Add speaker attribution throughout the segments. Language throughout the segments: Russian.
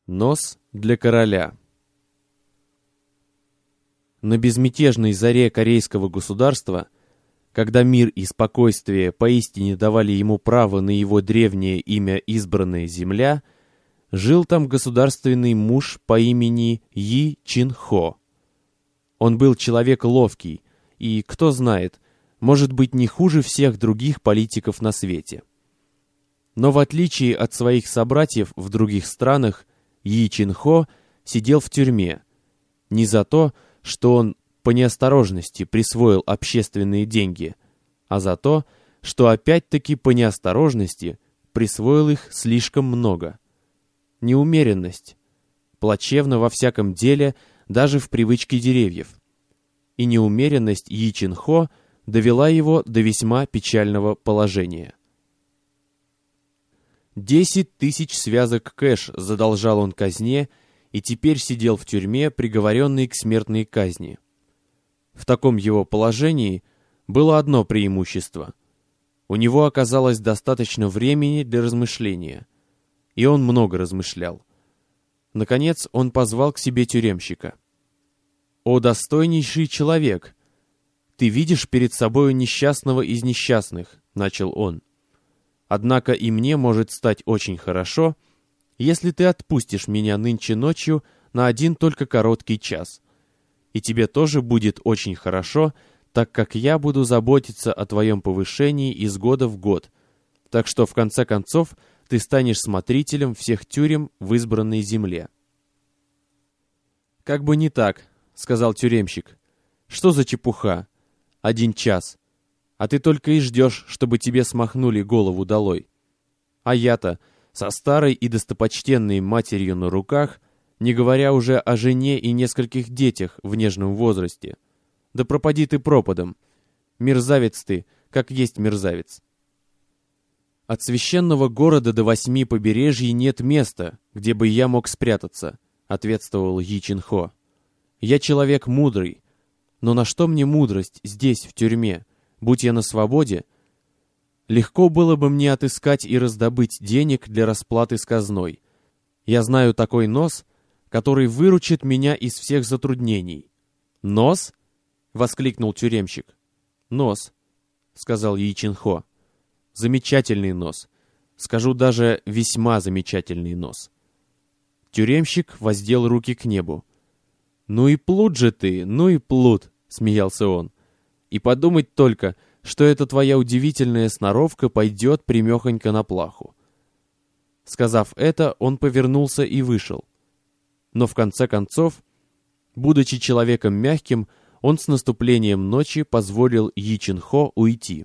Speaker 1: Нос для короля. На безмятежной заре корейского государства, когда мир и спокойствие поистине давали ему право на его древнее имя «Избранная земля», жил там государственный муж по имени Yi Чин-хо. Он был человек ловкий и, кто знает, может быть, не хуже всех других политиков на свете. Но в отличие от своих собратьев в других странах, Yi Чин-хо сидел в тюрьме не за то, что он по неосторожности присвоил общественные деньги, а за то, что опять-таки по неосторожности присвоил их слишком много. Неумеренность. Плачевна во всяком деле, даже в привычке деревьев. И неумеренность Yi Чин-хо довела его до весьма печального положения. 10 тысяч связок кэш задолжал он казне и теперь сидел в тюрьме, приговоренный к смертной казни. В таком его положении было одно преимущество. У него оказалось достаточно времени для размышления, и он много размышлял. Наконец он позвал к себе тюремщика. «О, достойнейший человек! Ты видишь перед собою несчастного из несчастных», — начал он. «Однако и мне может стать очень хорошо, если ты отпустишь меня нынче ночью на один только короткий час. И тебе тоже будет очень хорошо, так как я буду заботиться о твоем повышении из года в год, так что в конце концов ты станешь смотрителем всех тюрем в избранной земле». «Как бы не так», — сказал тюремщик. «Что за чепуха? 1 час. А ты только и ждешь, чтобы тебе смахнули голову долой. А я-то со старой и достопочтенной матерью на руках, не говоря уже о жене и нескольких детях в нежном возрасте. Да пропади ты пропадом. Мерзавец ты, как есть мерзавец. От священного города до 8 побережий нет места, где бы я мог спрятаться», — ответствовал Yi Чин-хо. «Я человек мудрый, но на что мне мудрость здесь, в тюрьме? Будь я на свободе, легко было бы мне отыскать и раздобыть денег для расплаты с казной. Я знаю такой нос, который выручит меня из всех затруднений». «Нос?» — воскликнул тюремщик. «Нос», — сказал Yi Чин-хо. «Замечательный нос. Скажу даже, весьма замечательный нос». Тюремщик воздел руки к небу. «Ну и плут же ты, ну и плут», — смеялся он. «И подумать только, что эта твоя удивительная сноровка пойдет примехонько на плаху». Сказав это, он повернулся и вышел. Но в конце концов, будучи человеком мягким, он с наступлением ночи позволил Yi Чин-хо уйти.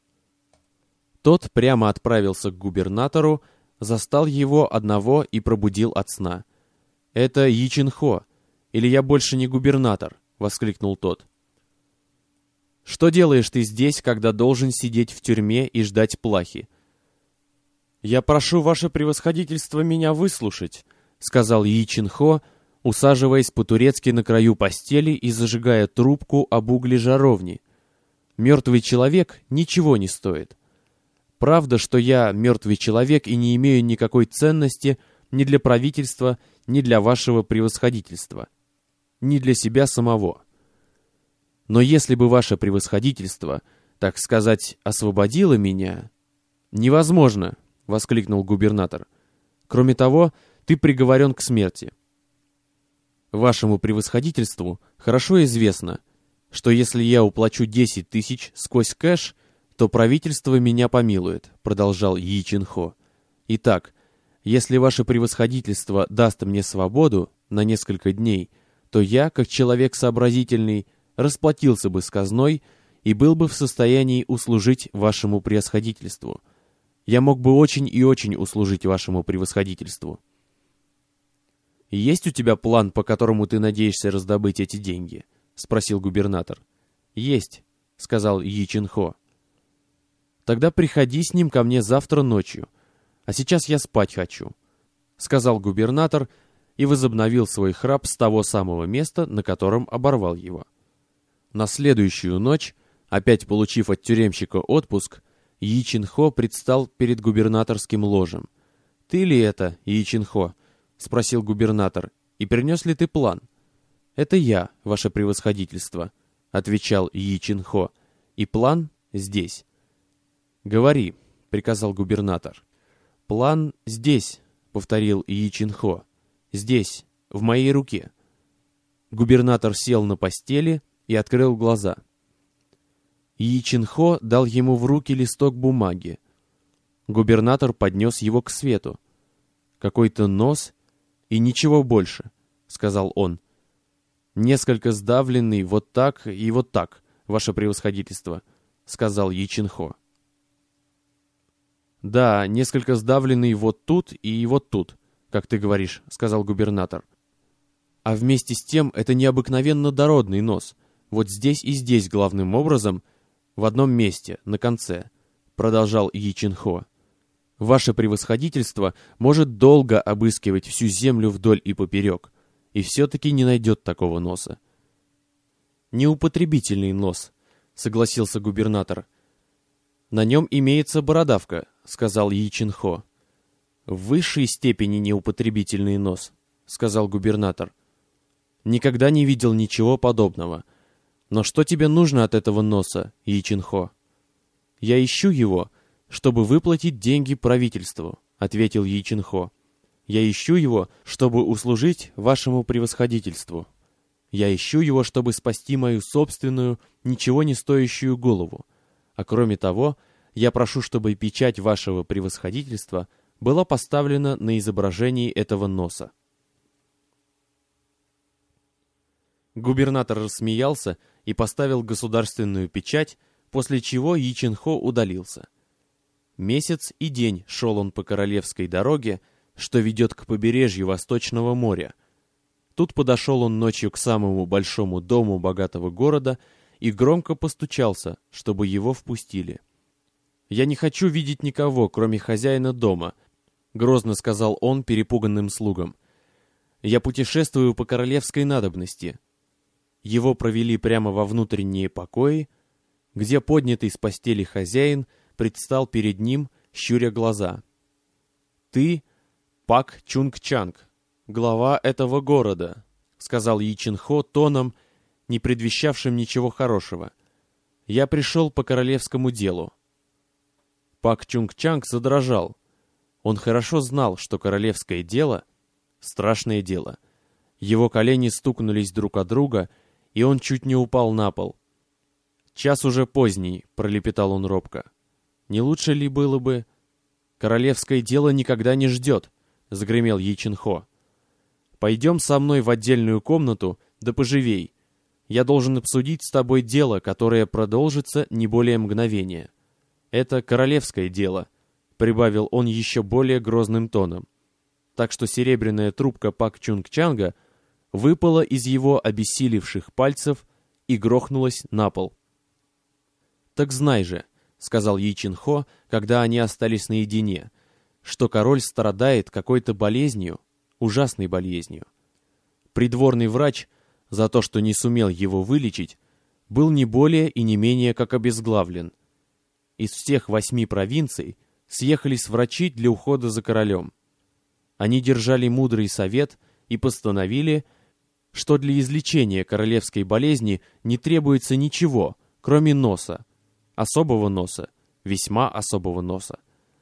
Speaker 1: Тот прямо отправился к губернатору, застал его одного и пробудил от сна. «Это Yi Чин-хо, или я больше не губернатор?» — воскликнул тот. «Что делаешь ты здесь, когда должен сидеть в тюрьме и ждать плахи?» «Я прошу ваше превосходительство меня выслушать», — сказал Yi Чин-хо, усаживаясь по-турецки на краю постели и зажигая трубку об угле жаровни. «Мертвый человек ничего не стоит. Правда, что я мертвый человек и не имею никакой ценности ни для правительства, ни для вашего превосходительства, ни для себя самого. Но если бы ваше превосходительство, так сказать, освободило меня...» «Невозможно!» — воскликнул губернатор. «Кроме того, ты приговорен к смерти. Вашему превосходительству хорошо известно, что если я уплачу 10 тысяч сквозь кэш, то правительство меня помилует», — продолжал Yi Чин-хо. «Итак, если ваше превосходительство даст мне свободу на несколько дней, то я, как человек сообразительный, расплатился бы с казной и был бы в состоянии услужить вашему превосходительству. Я мог бы очень и очень услужить вашему превосходительству». «Есть у тебя план, по которому ты надеешься раздобыть эти деньги?» — спросил губернатор. «Есть», — сказал Yi Чин-хо. «Тогда приходи с ним ко мне завтра ночью, а сейчас я спать хочу», — сказал губернатор и возобновил свой храп с того самого места, на котором оборвал его. На следующую ночь, опять получив от тюремщика отпуск, Yi Чин-хо предстал перед губернаторским ложем. «Ты ли это, Yi Чин-хо?» — спросил губернатор. «И принес ли ты план?» «Это я, ваше превосходительство», — отвечал Йи Чин-хо. «И план здесь». «Говори», — приказал губернатор. «План здесь», — повторил Йи Чин-хо. «Здесь, в моей руке». Губернатор сел на постели и открыл глаза. Йи Чин-хо дал ему в руки листок бумаги. Губернатор поднес его к свету. «Какой-то нос и ничего больше», — сказал он. «Несколько сдавленный вот так и вот так, ваше превосходительство», — сказал Йи Чин-хо. «Да, несколько сдавленный вот тут и вот тут, как ты говоришь», — сказал губернатор. «А вместе с тем это необыкновенно дородный нос. Вот здесь и здесь главным образом, в одном месте, на конце», — продолжал Йи Чин-хо. «Ваше превосходительство может долго обыскивать всю землю вдоль и поперек, и все-таки не найдет такого носа». «Неупотребительный нос», — согласился губернатор. «На нем имеется бородавка», — сказал Йи Чин-хо. «В высшей степени неупотребительный нос», — сказал губернатор. «Никогда не видел ничего подобного. Но что тебе нужно от этого носа, Йи Чин-хо?» «Я ищу его, чтобы выплатить деньги правительству», — ответил Йи Чин-хо. «Я ищу его, чтобы услужить вашему превосходительству. Я ищу его, чтобы спасти мою собственную, ничего не стоящую голову. А кроме того, я прошу, чтобы печать вашего превосходительства была поставлена на изображении этого носа». Губернатор рассмеялся и поставил государственную печать, после чего Йи Чин-хо удалился. Месяц и день шел он по королевской дороге, что ведет к побережью Восточного моря. Тут подошел он ночью к самому большому дому богатого города и громко постучался, чтобы его впустили. «Я не хочу видеть никого, кроме хозяина дома», — грозно сказал он перепуганным слугам. «Я путешествую по королевской надобности». Его провели прямо во внутренние покои, где поднятый с постели хозяин предстал перед ним, щуря глаза. «Ты Пак Чунг-чанг, глава этого города», — сказал Йи Чин-хо тоном, не предвещавшим ничего хорошего. «Я пришел по королевскому делу». Пак Чунг-чанг задрожал. Он хорошо знал, что королевское дело — страшное дело. Его колени стукнулись друг о друга, и он чуть не упал на пол. «Час уже поздний», — пролепетал он робко. «Не лучше ли было бы...» «Королевское дело никогда не ждет», — загремел Йи Чин-хо. «Пойдем со мной в отдельную комнату, да поживей. Я должен обсудить с тобой дело, которое продолжится не более мгновения. Это королевское дело», — прибавил он еще более грозным тоном. Так что серебряная трубка Пак Чунг-чанга выпала из его обессилевших пальцев и грохнулась на пол. «Так знай же», — сказал Йи Чин-хо, когда они остались наедине, «что король страдает какой-то болезнью, ужасной болезнью. Придворный врач, за то, что не сумел его вылечить, был не более и не менее как обезглавлен. Из всех 8 провинций съехались врачи для ухода за королем. Они держали мудрый совет и постановили, что для излечения королевской болезни не требуется ничего, кроме носа, особого носа, весьма особого носа.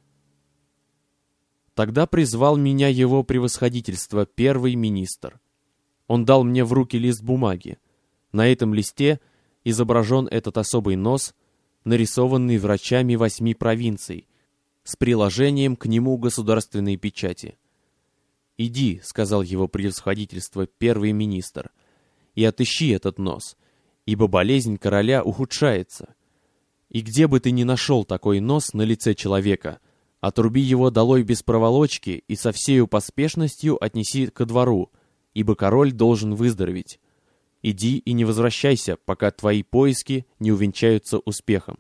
Speaker 1: Тогда призвал меня его превосходительство, первый министр. Он дал мне в руки лист бумаги. На этом листе изображен этот особый нос, нарисованный врачами 8 провинций, с приложением к нему государственной печати. «Иди», — сказал его превосходительство, первый министр, — «и отыщи этот нос, ибо болезнь короля ухудшается. И где бы ты ни нашел такой нос на лице человека, отруби его долой без проволочки и со всею поспешностью отнеси ко двору, ибо король должен выздороветь. Иди и не возвращайся, пока твои поиски не увенчаются успехом».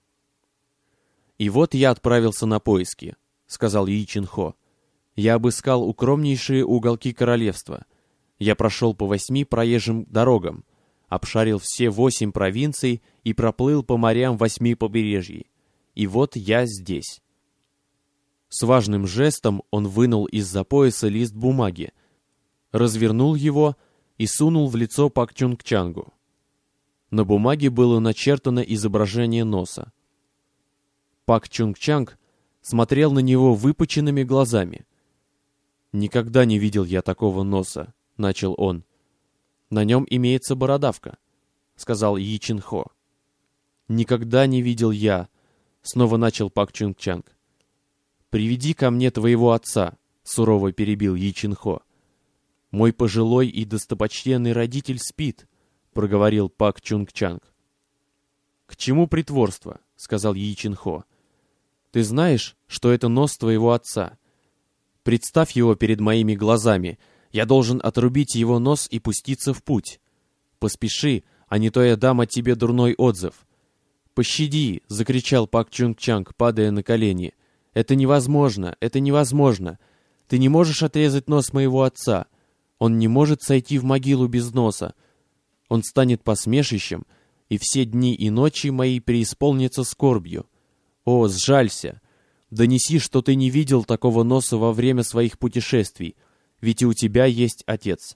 Speaker 1: «И вот я отправился на поиски», — сказал Йи Чин-хо. «Я обыскал укромнейшие уголки королевства. Я прошел по 8 проезжим дорогам, обшарил все 8 провинций и проплыл по морям 8 побережий. И вот я здесь». С важным жестом он вынул из-за пояса лист бумаги, развернул его и сунул в лицо Пак Чунг-Чангу. На бумаге было начертано изображение носа. Пак Чунг-Чанг смотрел на него выпученными глазами. «Никогда не видел я такого носа», — начал он. «На нем имеется бородавка», — сказал Yi Чин-Хо. «Никогда не видел я», — снова начал Пак Чунг-Чанг. «Приведи ко мне твоего отца», — сурово перебил Yi Чин-Хо. «Мой пожилой и достопочтенный родитель спит», — проговорил Пак Чунг-Чанг. «К чему притворство?» — сказал Yi Чин-Хо. «Ты знаешь, что это нос твоего отца? Представь его перед моими глазами. Я должен отрубить его нос и пуститься в путь. Поспеши, а не то я дам о тебе дурной отзыв». «Пощади!» — закричал Пак Чунг-Чанг, падая на колени. «Это невозможно! Это невозможно! Ты не можешь отрезать нос моего отца! Он не может сойти в могилу без носа! Он станет посмешищем, и все дни и ночи мои преисполнятся скорбью! О, сжалься! Донеси, что ты не видел такого носа во время своих путешествий, ведь и у тебя есть отец!»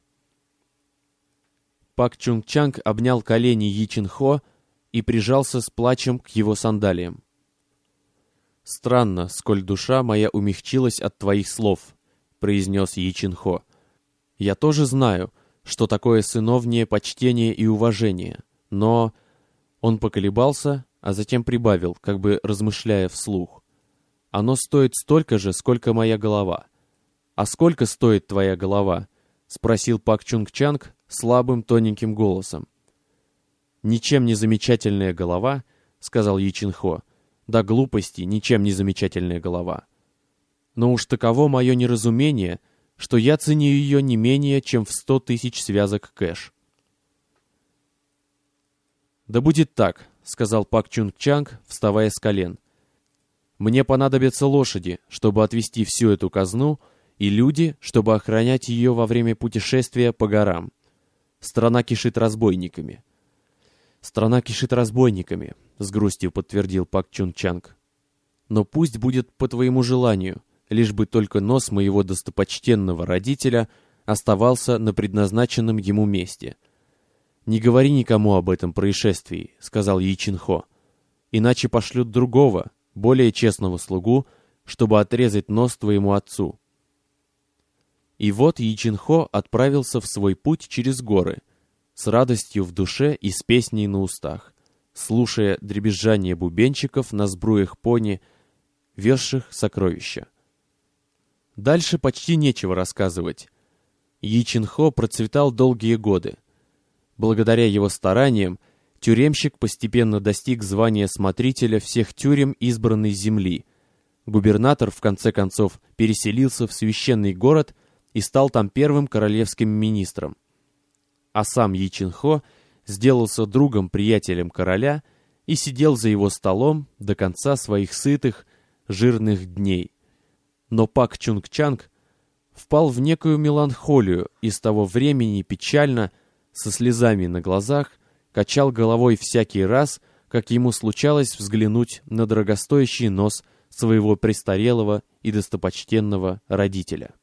Speaker 1: Пак Чунг-Чанг обнял колени Yi Чин-Хо и прижался с плачем к его сандалиям. «Странно, сколь душа моя умягчилась от твоих слов», — произнес Yi Чин-Хо. «Я тоже знаю, что такое сыновнее почтение и уважение, но...» Он поколебался, а затем прибавил, как бы размышляя вслух. «Оно стоит столько же, сколько моя голова». «А сколько стоит твоя голова?» — спросил Пак Чунг-Чанг слабым тоненьким голосом. «Ничем не замечательная голова», — сказал Yi Чин-Хо. «Да глупости, ничем не замечательная голова. Но уж таково мое неразумение, что я ценю ее не менее, чем в 100 000 связок кэш». «Да будет так», — сказал Пак Чунг-Чанг, вставая с колен. «Мне понадобятся лошади, чтобы отвезти всю эту казну, и люди, чтобы охранять ее во время путешествия по горам. Страна кишит разбойниками». «Страна кишит разбойниками», — с грустью подтвердил Пак Чунг-Чанг. «Но пусть будет по твоему желанию, лишь бы только нос моего достопочтенного родителя оставался на предназначенном ему месте». «Не говори никому об этом происшествии», — сказал Yi Чин-Хо. «Иначе пошлют другого, более честного слугу, чтобы отрезать нос твоему отцу». И вот Yi Чин-Хо отправился в свой путь через горы, с радостью в душе и с песней на устах, слушая дребезжание бубенчиков на сбруях пони, везших сокровища. Дальше почти нечего рассказывать. Yi Чин-Хо процветал долгие годы. Благодаря его стараниям тюремщик постепенно достиг звания смотрителя всех тюрем избранной земли. Губернатор, в конце концов, переселился в священный город и стал там первым королевским министром. А сам Yi Чин-Хо сделался другом-приятелем короля и сидел за его столом до конца своих сытых, жирных дней. Но Пак Чунг-Чанг впал в некую меланхолию и с того времени печально, со слезами на глазах, качал головой всякий раз, как ему случалось взглянуть на дорогостоящий нос своего престарелого и достопочтенного родителя.